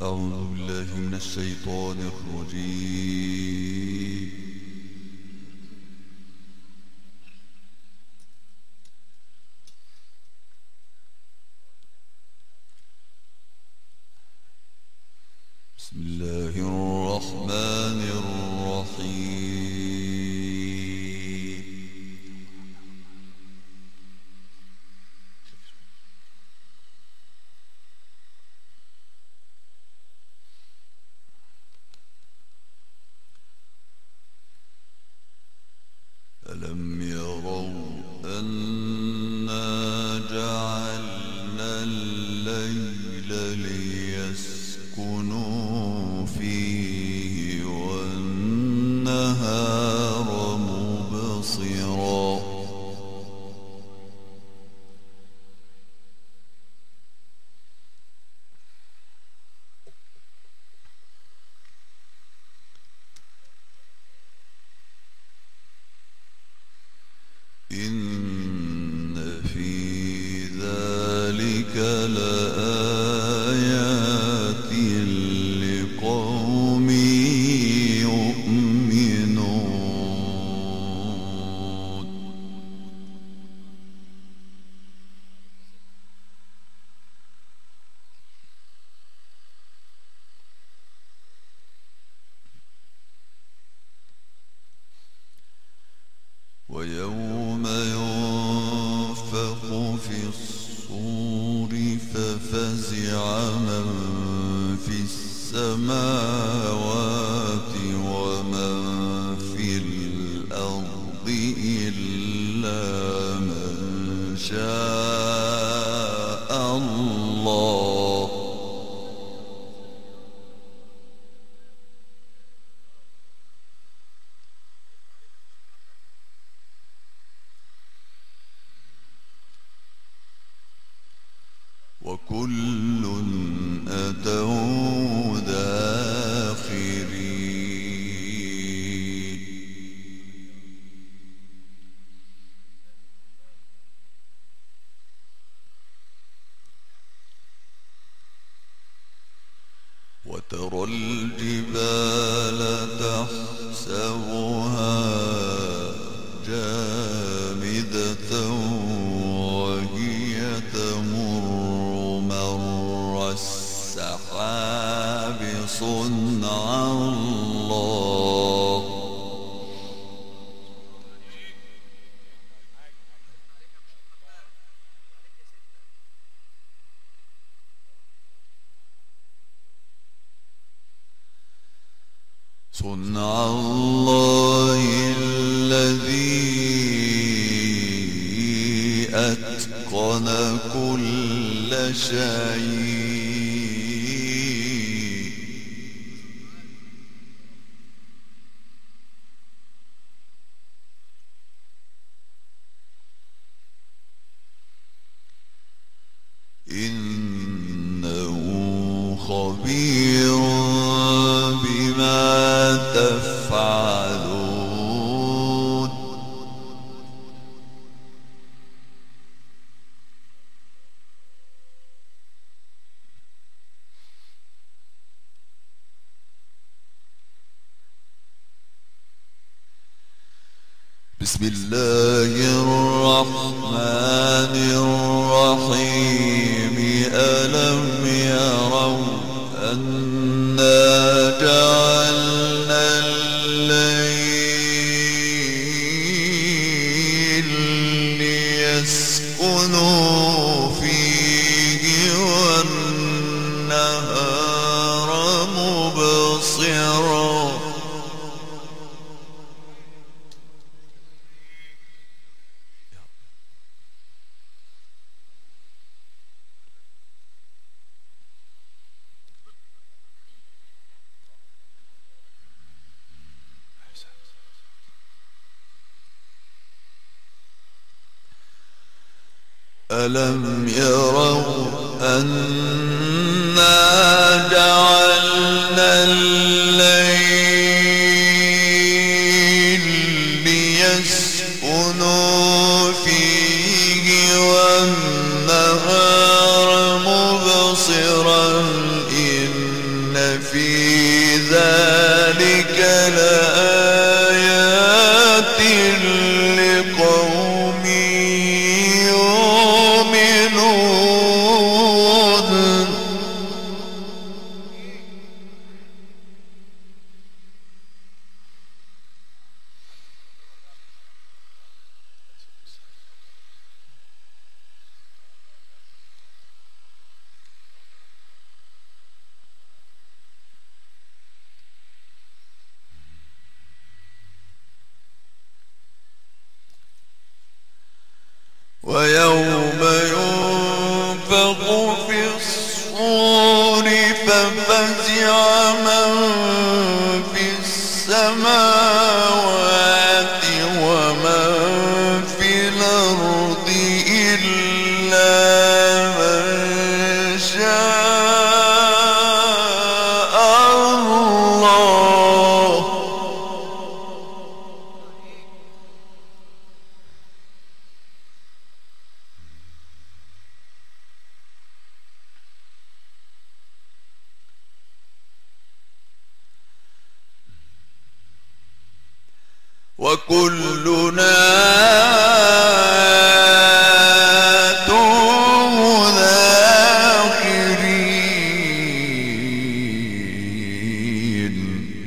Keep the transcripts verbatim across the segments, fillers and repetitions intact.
أعوذ بالله من الشيطان الرجيم. بسم الله الرحمن الرحيم. ألم يروا أنا جعلنا الليل ليسكنوا فيه والنهار مبصرا إن في ذلك لآيات لقوم يؤمنون. ويوم ينفخ في الصور ففزع من في السماوات ومن في الأرض إلا من شاء الله. وكل أتوا داخرين. وترى الجبال تحسبها جامدة وهي تمر مر السحاب صنع الله. صنع الله الذي أتقن كل شيء. إنه خبير بما تفعلون. بسم الله الرحمن الرحيم. ألم يروا أنا جعلنا الليل ليسكنوا فيه والنهار مبصرا. ألم يروا أنا جعلنا الليل ليسكنوا فيه والنهار مبصرا إن إن في ذلك لآيات لقوم يؤمنون. ويوم ينفخ في الصور ففزع من في السماوات ومن في الأرض إلا من شاء الله. وكلنا آتوه داخرين.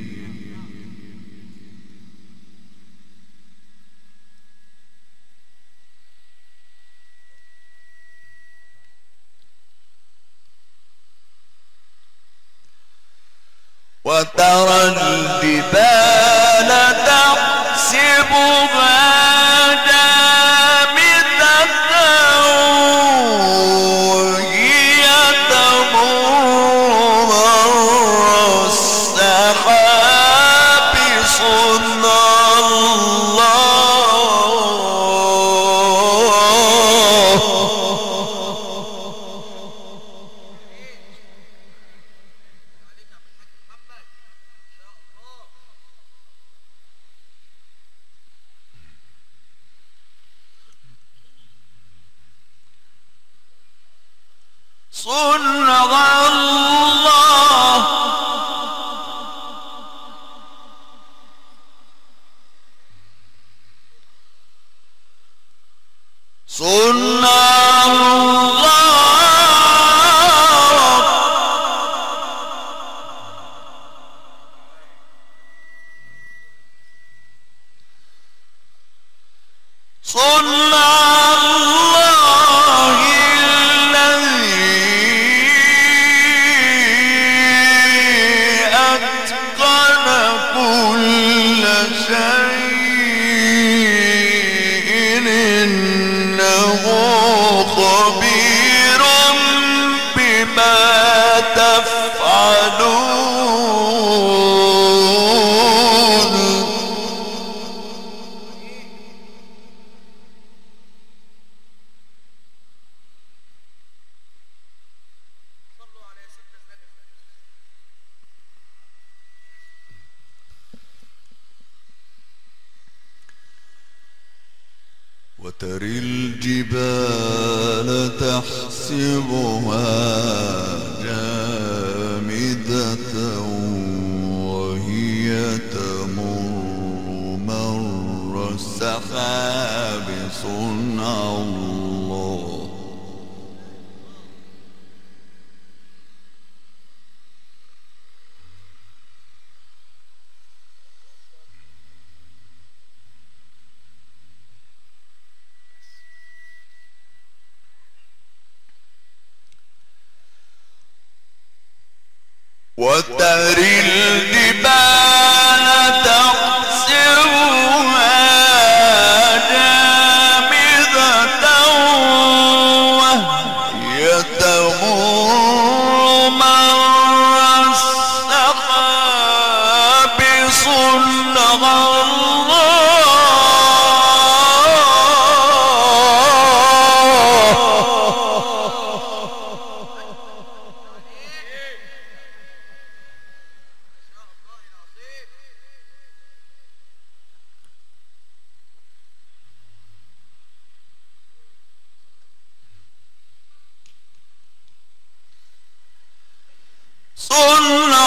وترى الجبال تحسبها جامدة وهي تمر مر السحاب صنع الله. صنع الله. صنع الله. صنع الله الذي أتقن كل شيء إنه خبير بما تفعلون. وترى الجبال تحسبها جامدة وهي تمر مر السحاب صنع الله. وترى الجبال تحسبها جامدة وهي تمر مر السحاب صنع الله. صنع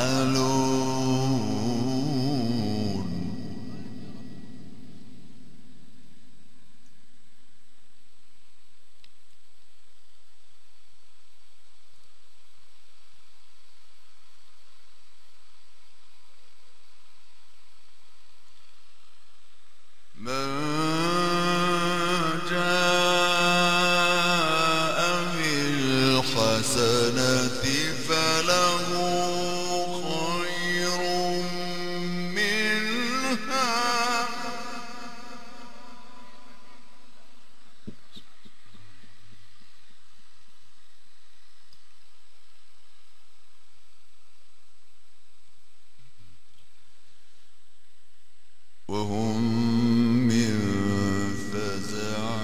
وهم من فزع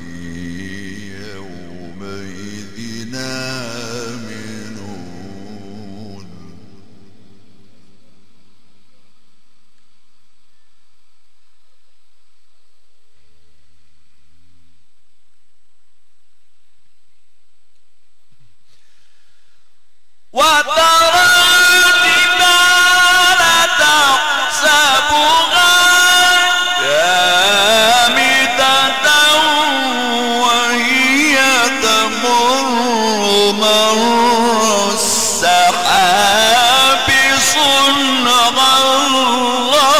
يومئذ آمنون وترى الجبال تحسبها جامدة وهي تمر مر السحاب صنع الله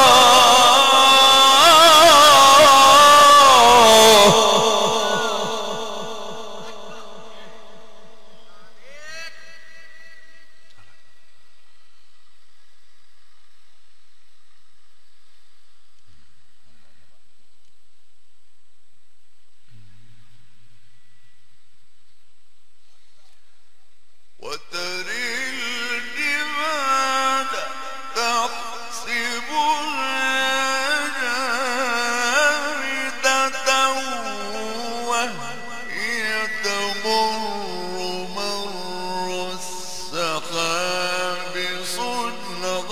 وترى الجبال تحسبها جامدة وهي تمر مر السحاب صنع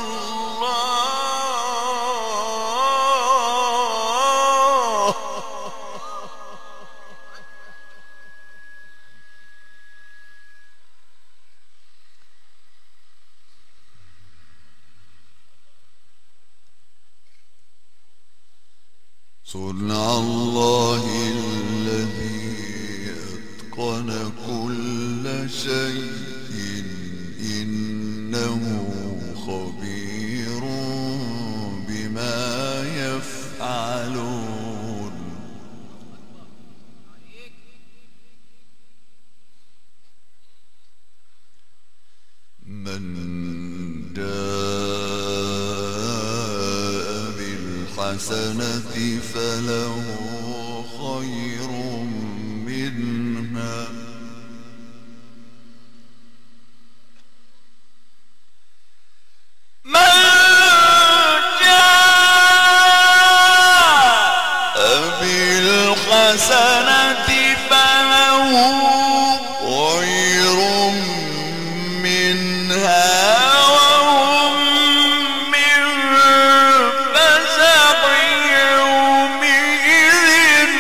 الله صنع الله الذي أتقن كل شيء إنه خبير بما يفعلون من جاء بالحسنة فله خير منها من جاء بالحسنة فله خير منها وهم من فزع يومئذ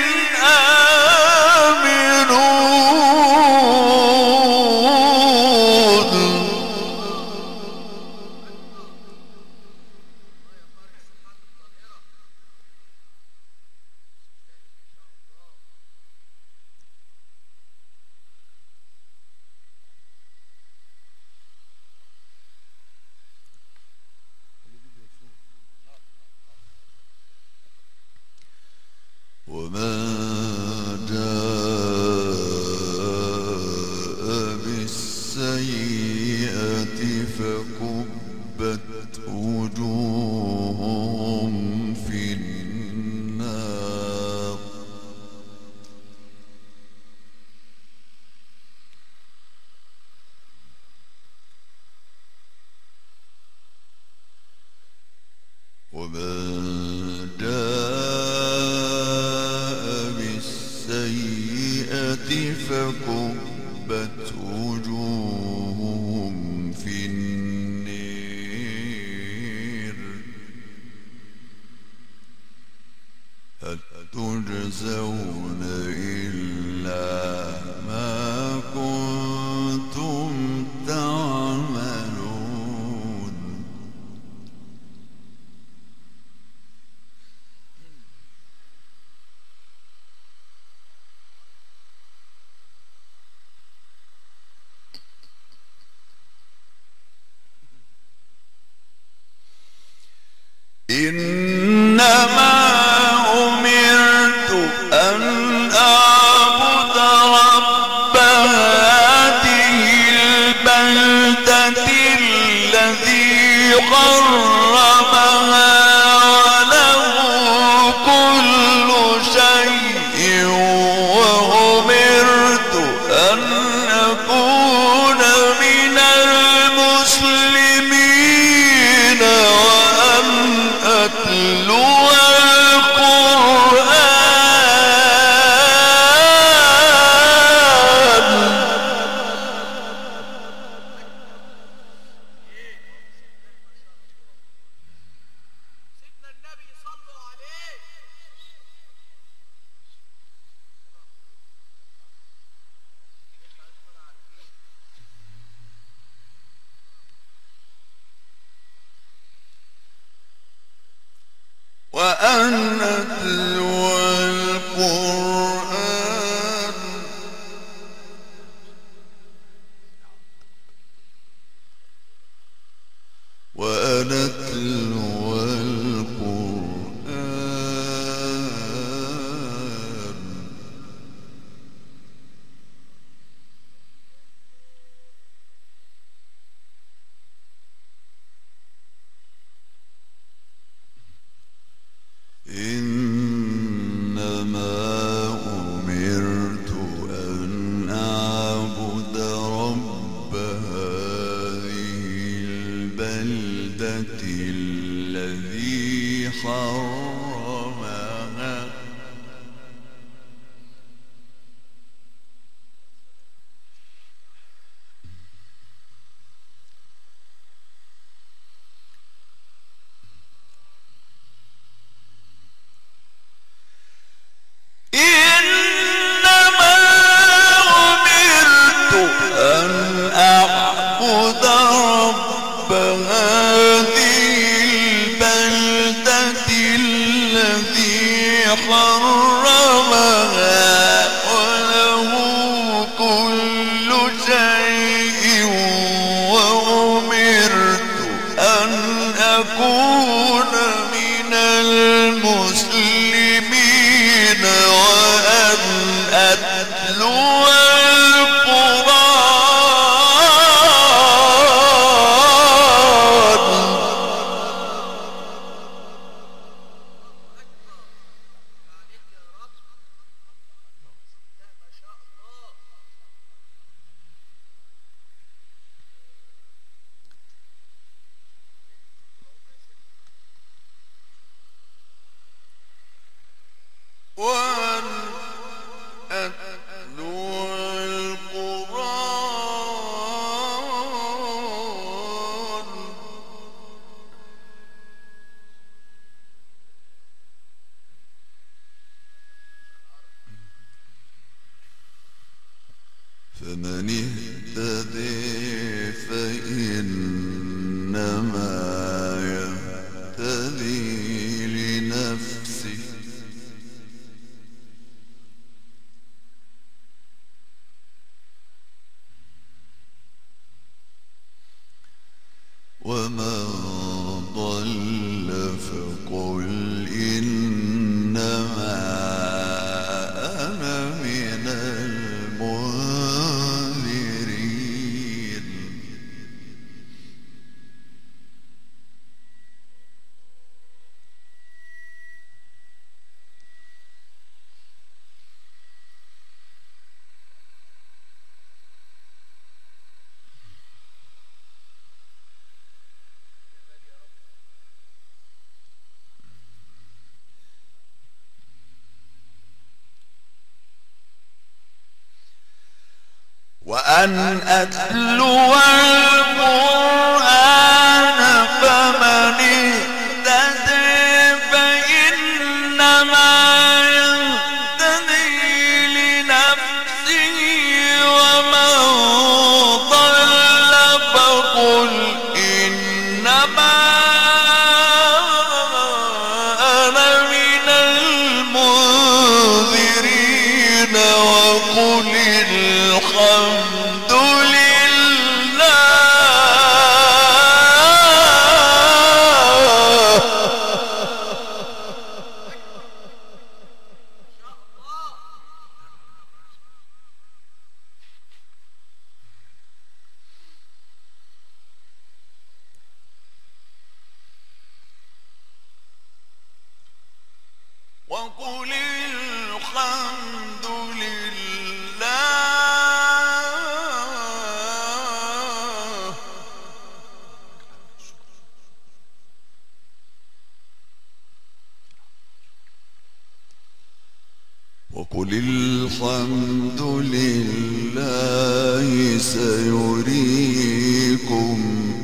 آمنون وما جاء بالسيئة فكبت وجوههم في النار وما جاء بالسيئة فكبت وجوههم في النير هل تجزون إلا ما كنتم تعملون إنما أمرت أن أعبد رب هذه البلدة الذي حرمها وله كل شيء وأمرت أن أكون من المسلمين وأن أتلو وأن أتلو القرآن وأن أتلو القرآن إنما أمرت أن أعبد رب هذه البلدة الذي حرمها حرمها وله كل شيء وأمرت أن أكون من المسلمين وأن أتلو وأن أتلو القرآن فمن اهتدي فإنما يهتدي لنفسه ومن ضل فقل إنما أنا من المنذرين وأن أتلو القرآن فمن اهتدي فإنما يهتدي لنفسه ومن ضل فقل إنما أنا من المنذرين وقل الحمد لله وقل الحمد لله وقل الحمد لله سيريكم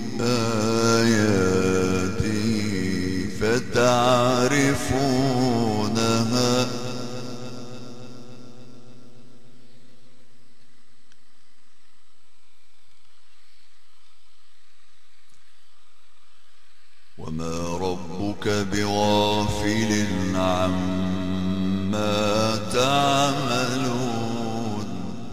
آياتي فتعرفونها وما ربك بغافل عما تعملون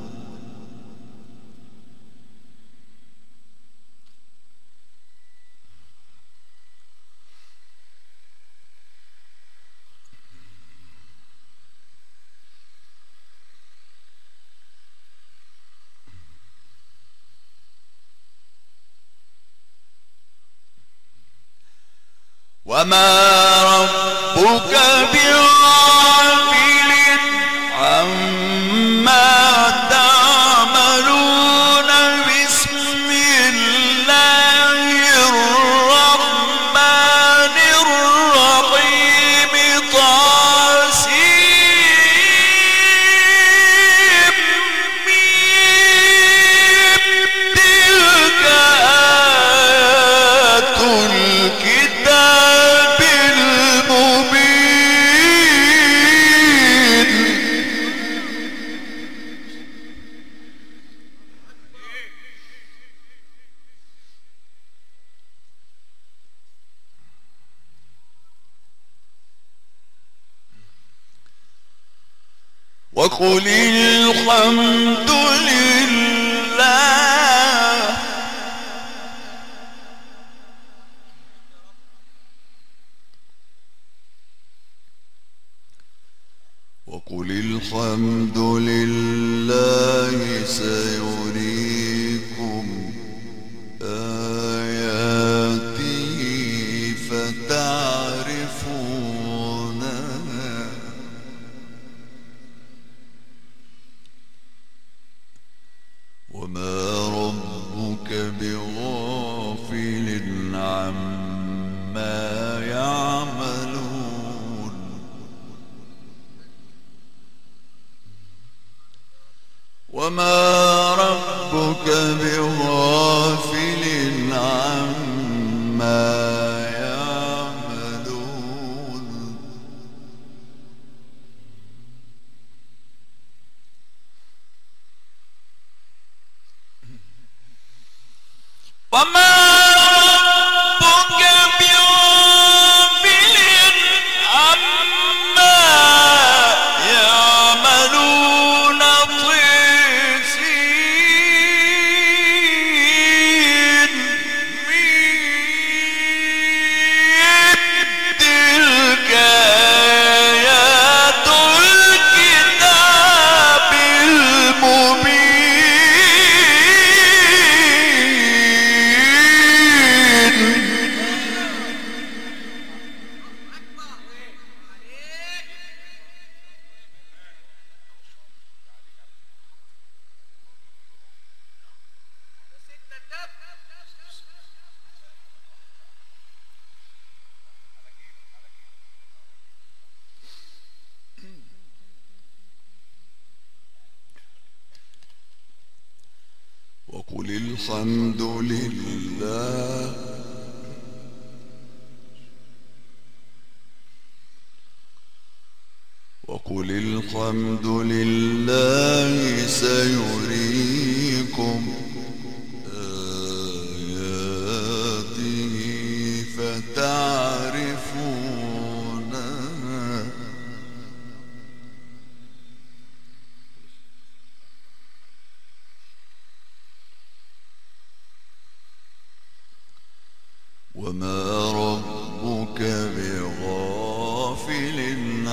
وما ربك بغافل عما تعملون بسم الله الرحمن الرحيم طاسيم ميم تلك آيات الكتاب المبين وقل الحمد لله وقل الحمد لله سيريكم آياته فتعرفونها وما ربك بغافل عما يعملون وما ربك بغافل عما يعملون وما ربك بغافل عما يعملون طيسين ميم تلك آيات الكتاب المبين وقل الحمد لله وقل الحمد لله سيريكم آياته فتعرفونها وما ربك بغافل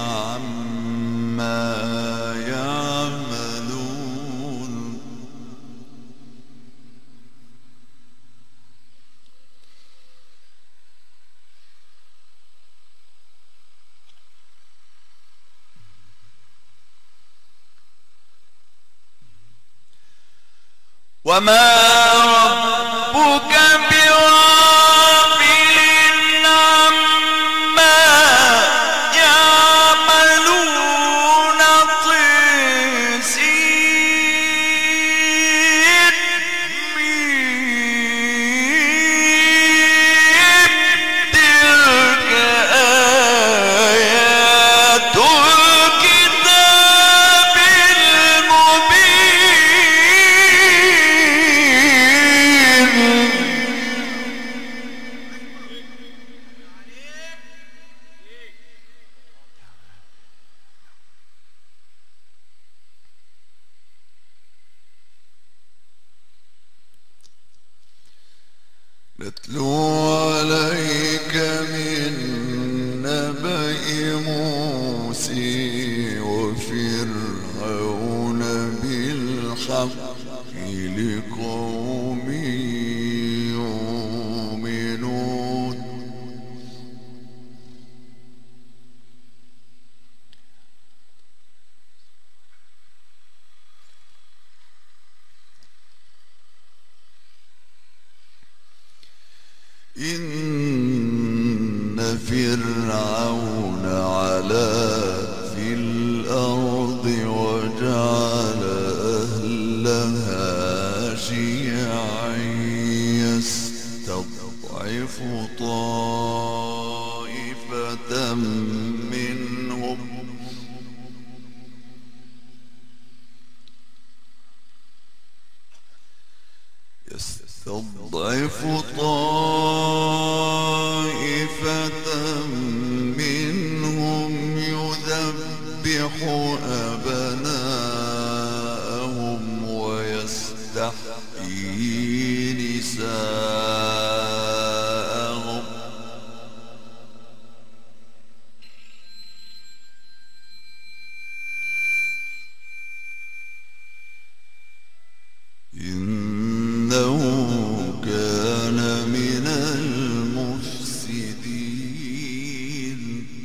عما يعملون وما ربك بغافل عما يعملون طيسين تلك آيات الكتاب المبين. نتلو عليك من نبأ موسى وفرعون بالحق لقوم يؤمنون. إن فرعون علا في الأرض وجعل أهلها شيعا يستضعف طائفة منهم يستضعف طائفة منهم يذبح أبناءهم ويستحيي نساءهم. إنه كان من المفسدين.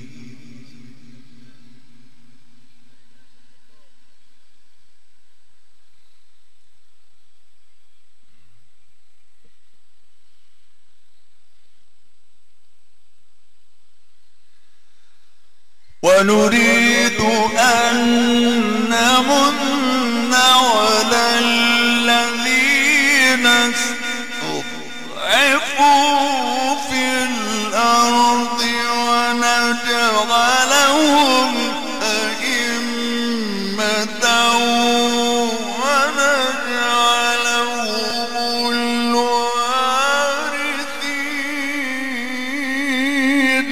ونريد أن نمن على الذين استضعفوا في الأرض ونجعلهم أئمة ونجعلهم الوارثين.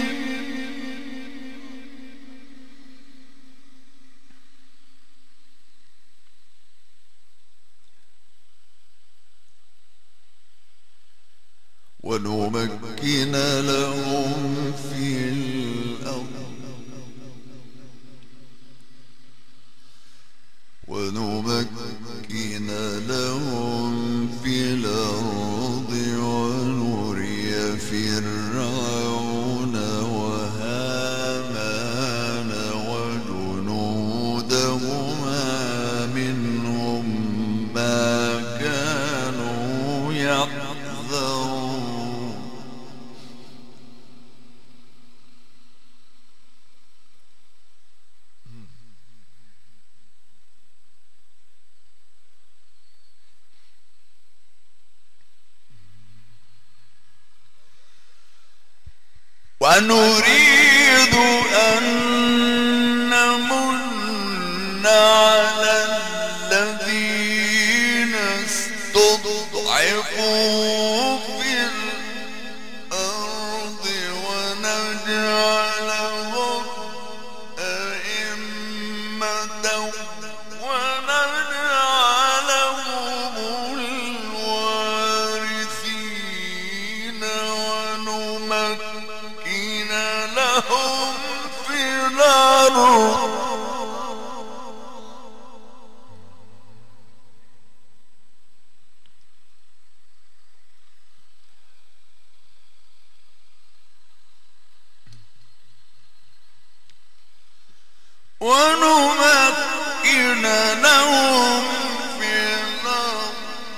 ونمكن لهم في الأرض ونمكن لهم في الأرض ونري فرعون وهامان وجنودهما منهم ما كانوا يحذرون. ونريد أن نمن على الذين استضعفوا في الأرض ونجعلهم أئمة ونجعلهم الوارثين ونمكن لهم في الأرض ونمكن لهم في الأرض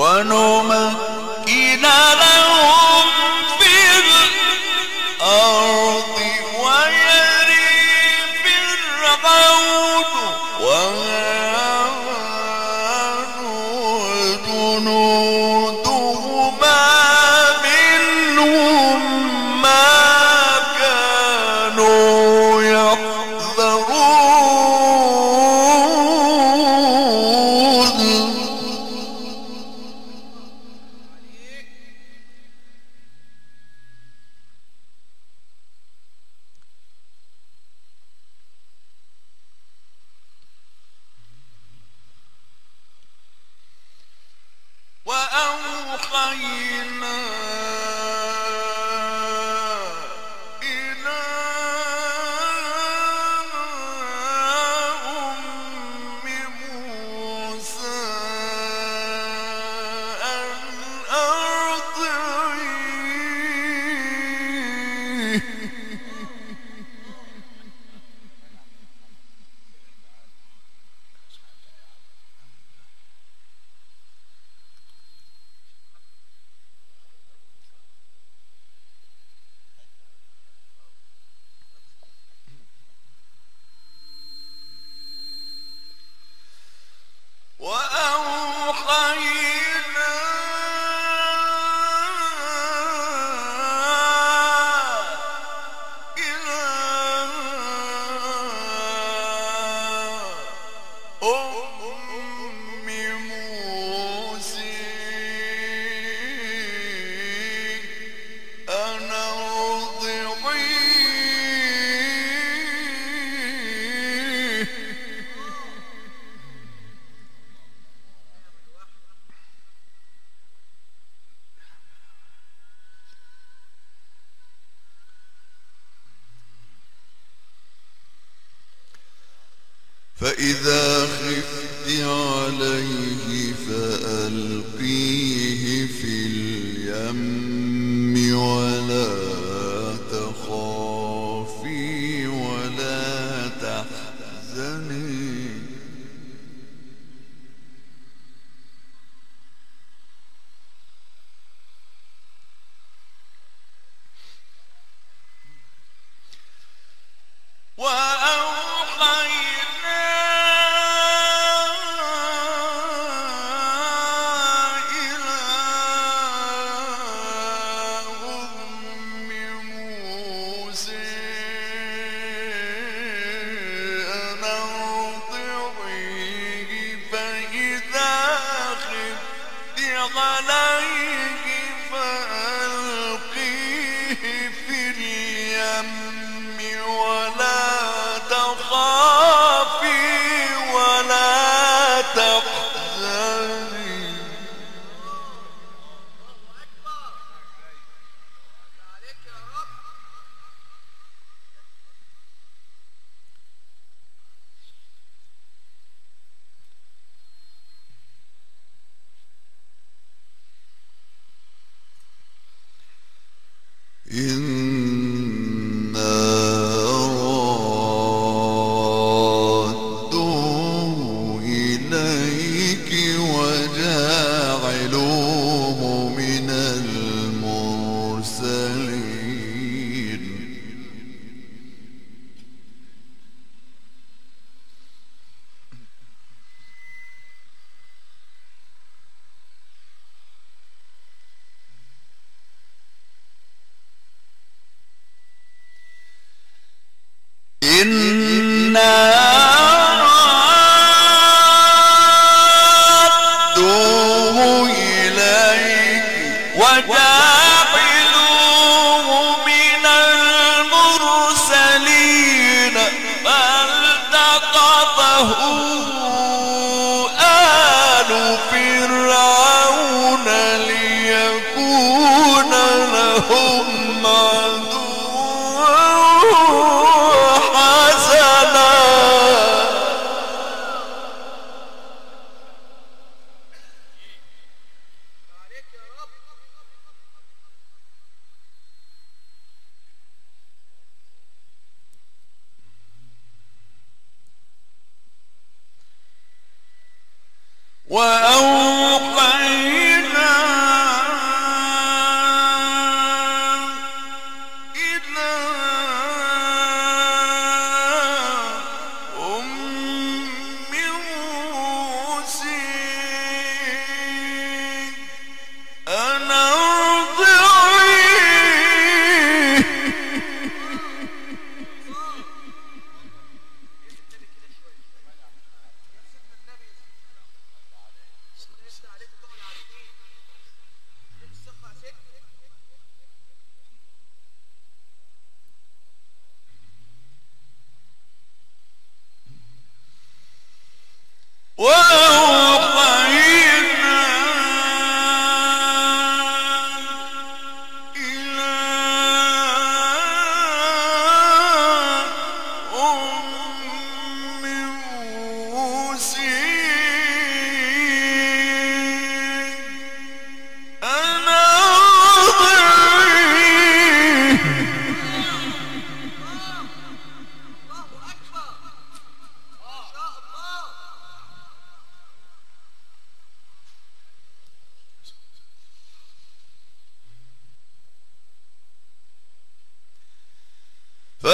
ونمكن لهم في الأرض ويري فرعون وهامان وجنودهما منهم ما كانوا يحذرون. وأوحينا إلى أم موسى أن أرضعيه وأوحينا إلى أم موسى أن أرضعيه فإذا خفت عليه فألقيه في اليم ولا تخافي ولا تحزني وأوحينا إلى أم موسى أن أرضعيه فإذا خفت عليه فألقيه في اليم ولا تخافي ولا تحزني إنا رادوه إليك وجاعلوه من المرسلين. إنا رادوه إليك وجاعلوه من المرسلين فالتقطه آل فرعون ليكون لهم عدوا حسنا. وأوحينا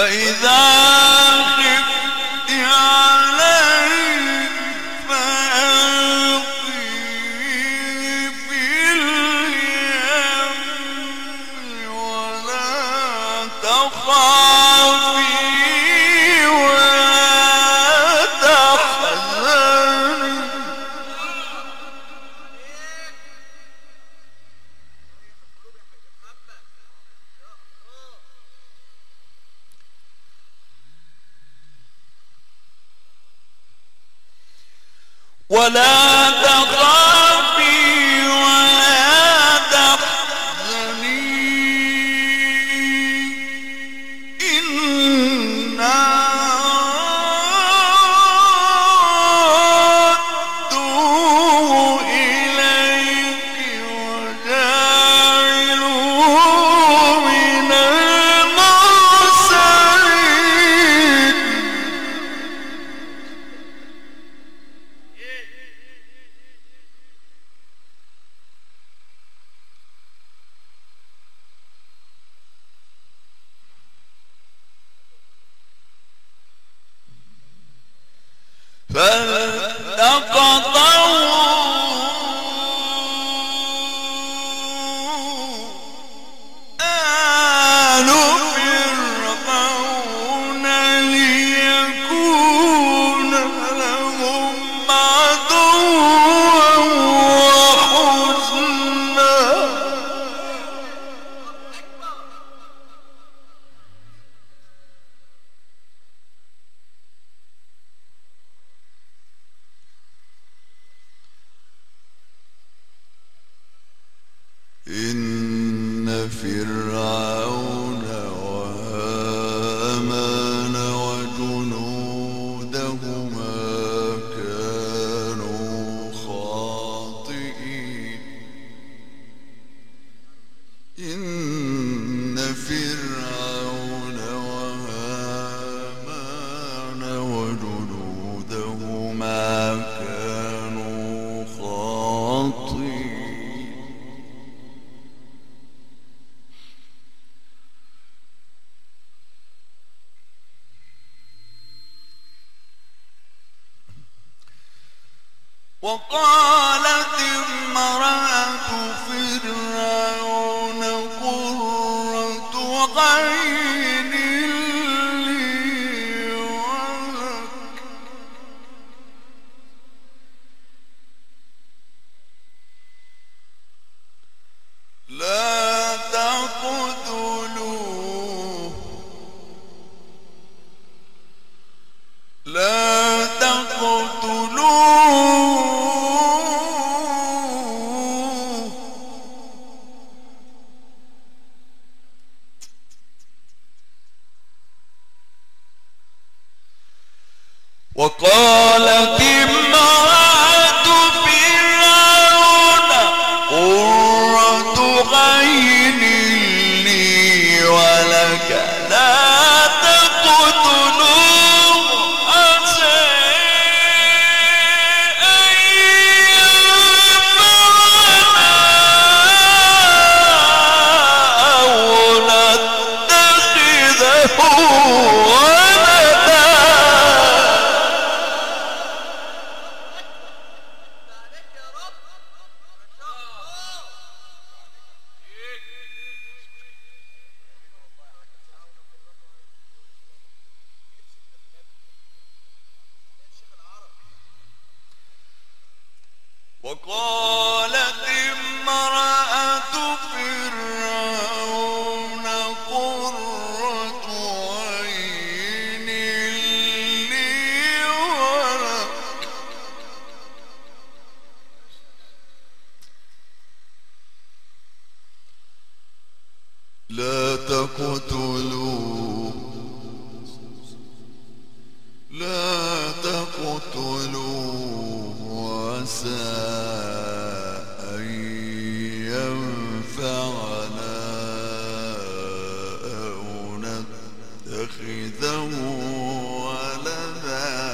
فإذا خفت عليه فألقيه في اليم ولا تخافي ولا تحزني. ولا تخافي ولا تحزني إنا ردوه إليك وجاعلوه من المرسلين. فالتقطه آل فرعون ليكون لهم عدوا وحزنا. إن فرعون وهامان وجنودهما كانوا خاطئين. إن فرعون وهامان وجنودهما كانوا خاطئين. وقالت امرأة فرعون قرة عين لي ولك لا تقتلوه لا تقتلوه وقالت امرأة فرعون قرة عين لي ولك لا تقتلوه عسى أن ينفعنا أو نتخذه ولدا. وقالت امرأة فرعون قرة عين لي ولك لا تقتلوه لا تقتلوه عسى أن ينفعنا أو نتخذه ولدا.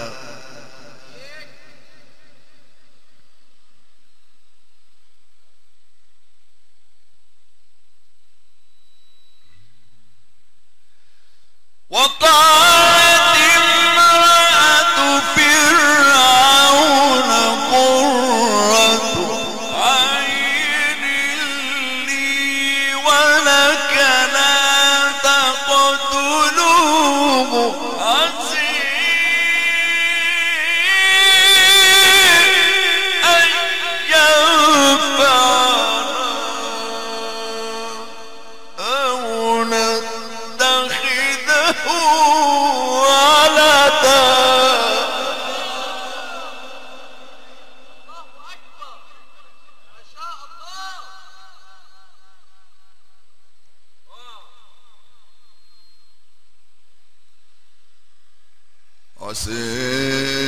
عسى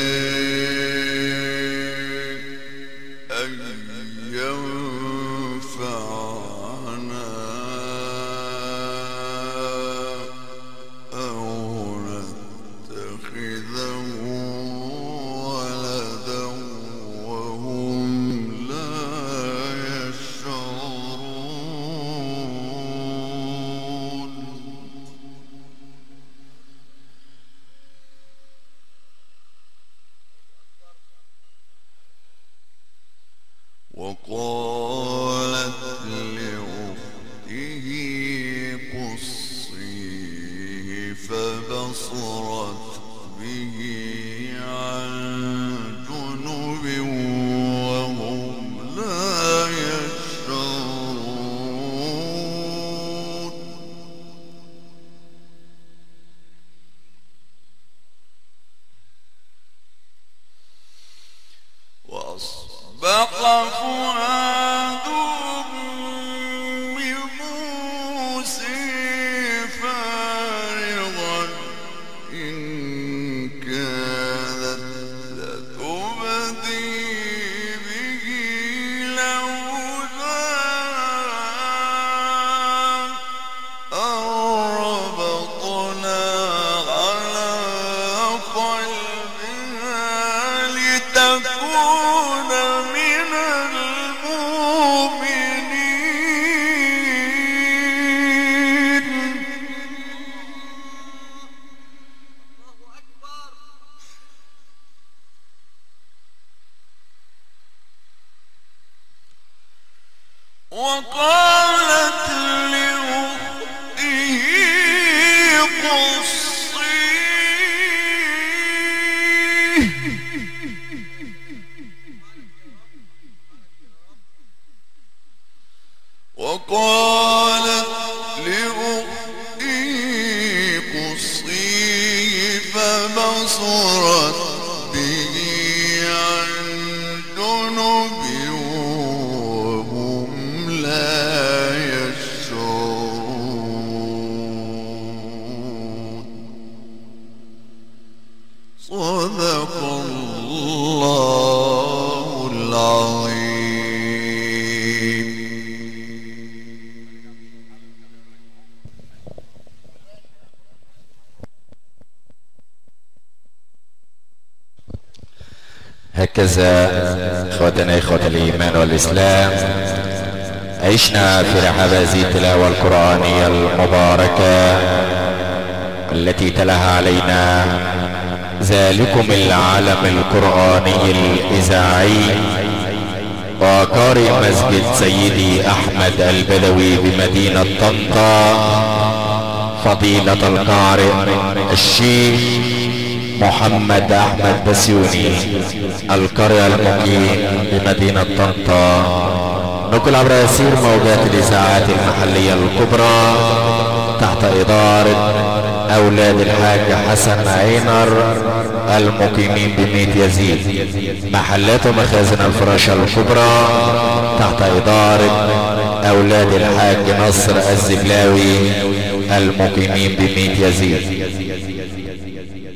أن ينفعنا أو نتخذه ولدا وهم لا يشعرون. وقالت لأخته قصيه فبصرت به عن جنب وهم لا يشعرون. وأصبح فؤاد أم موسى فارغا إن كادت لتبدي به لولا أن ربطنا على قلبها لتكون من المؤمنين. وقالت لأخته قصيه وقالت لأخته قصيه فبصرت به عن جنب وهم لا يشعرون. صدق الله العظيم. هكذا اخوتنا اخوة الايمان والاسلام عشنا في رحاب هذه التلاوة القرآنية المباركة التي تلاها علينا ذلكم العالم القرآني الإذاعي وقارئ مسجد سيدي أحمد البدوي بمدينة طنطا فضيلة القارئ الشيخ محمد أحمد بسيوني القارئ المقيم بمدينة طنطا. نقل عبر يسير موجات الإذاعات المحلية الكبرى تحت إدارة أولاد الحاج حسن عينر المقيمين بميت يزيد، محلات ومخازن الفراشة الكبرى تحت إدارة أولاد الحاج نصر الزبلاوي المقيمين بميت يزيد.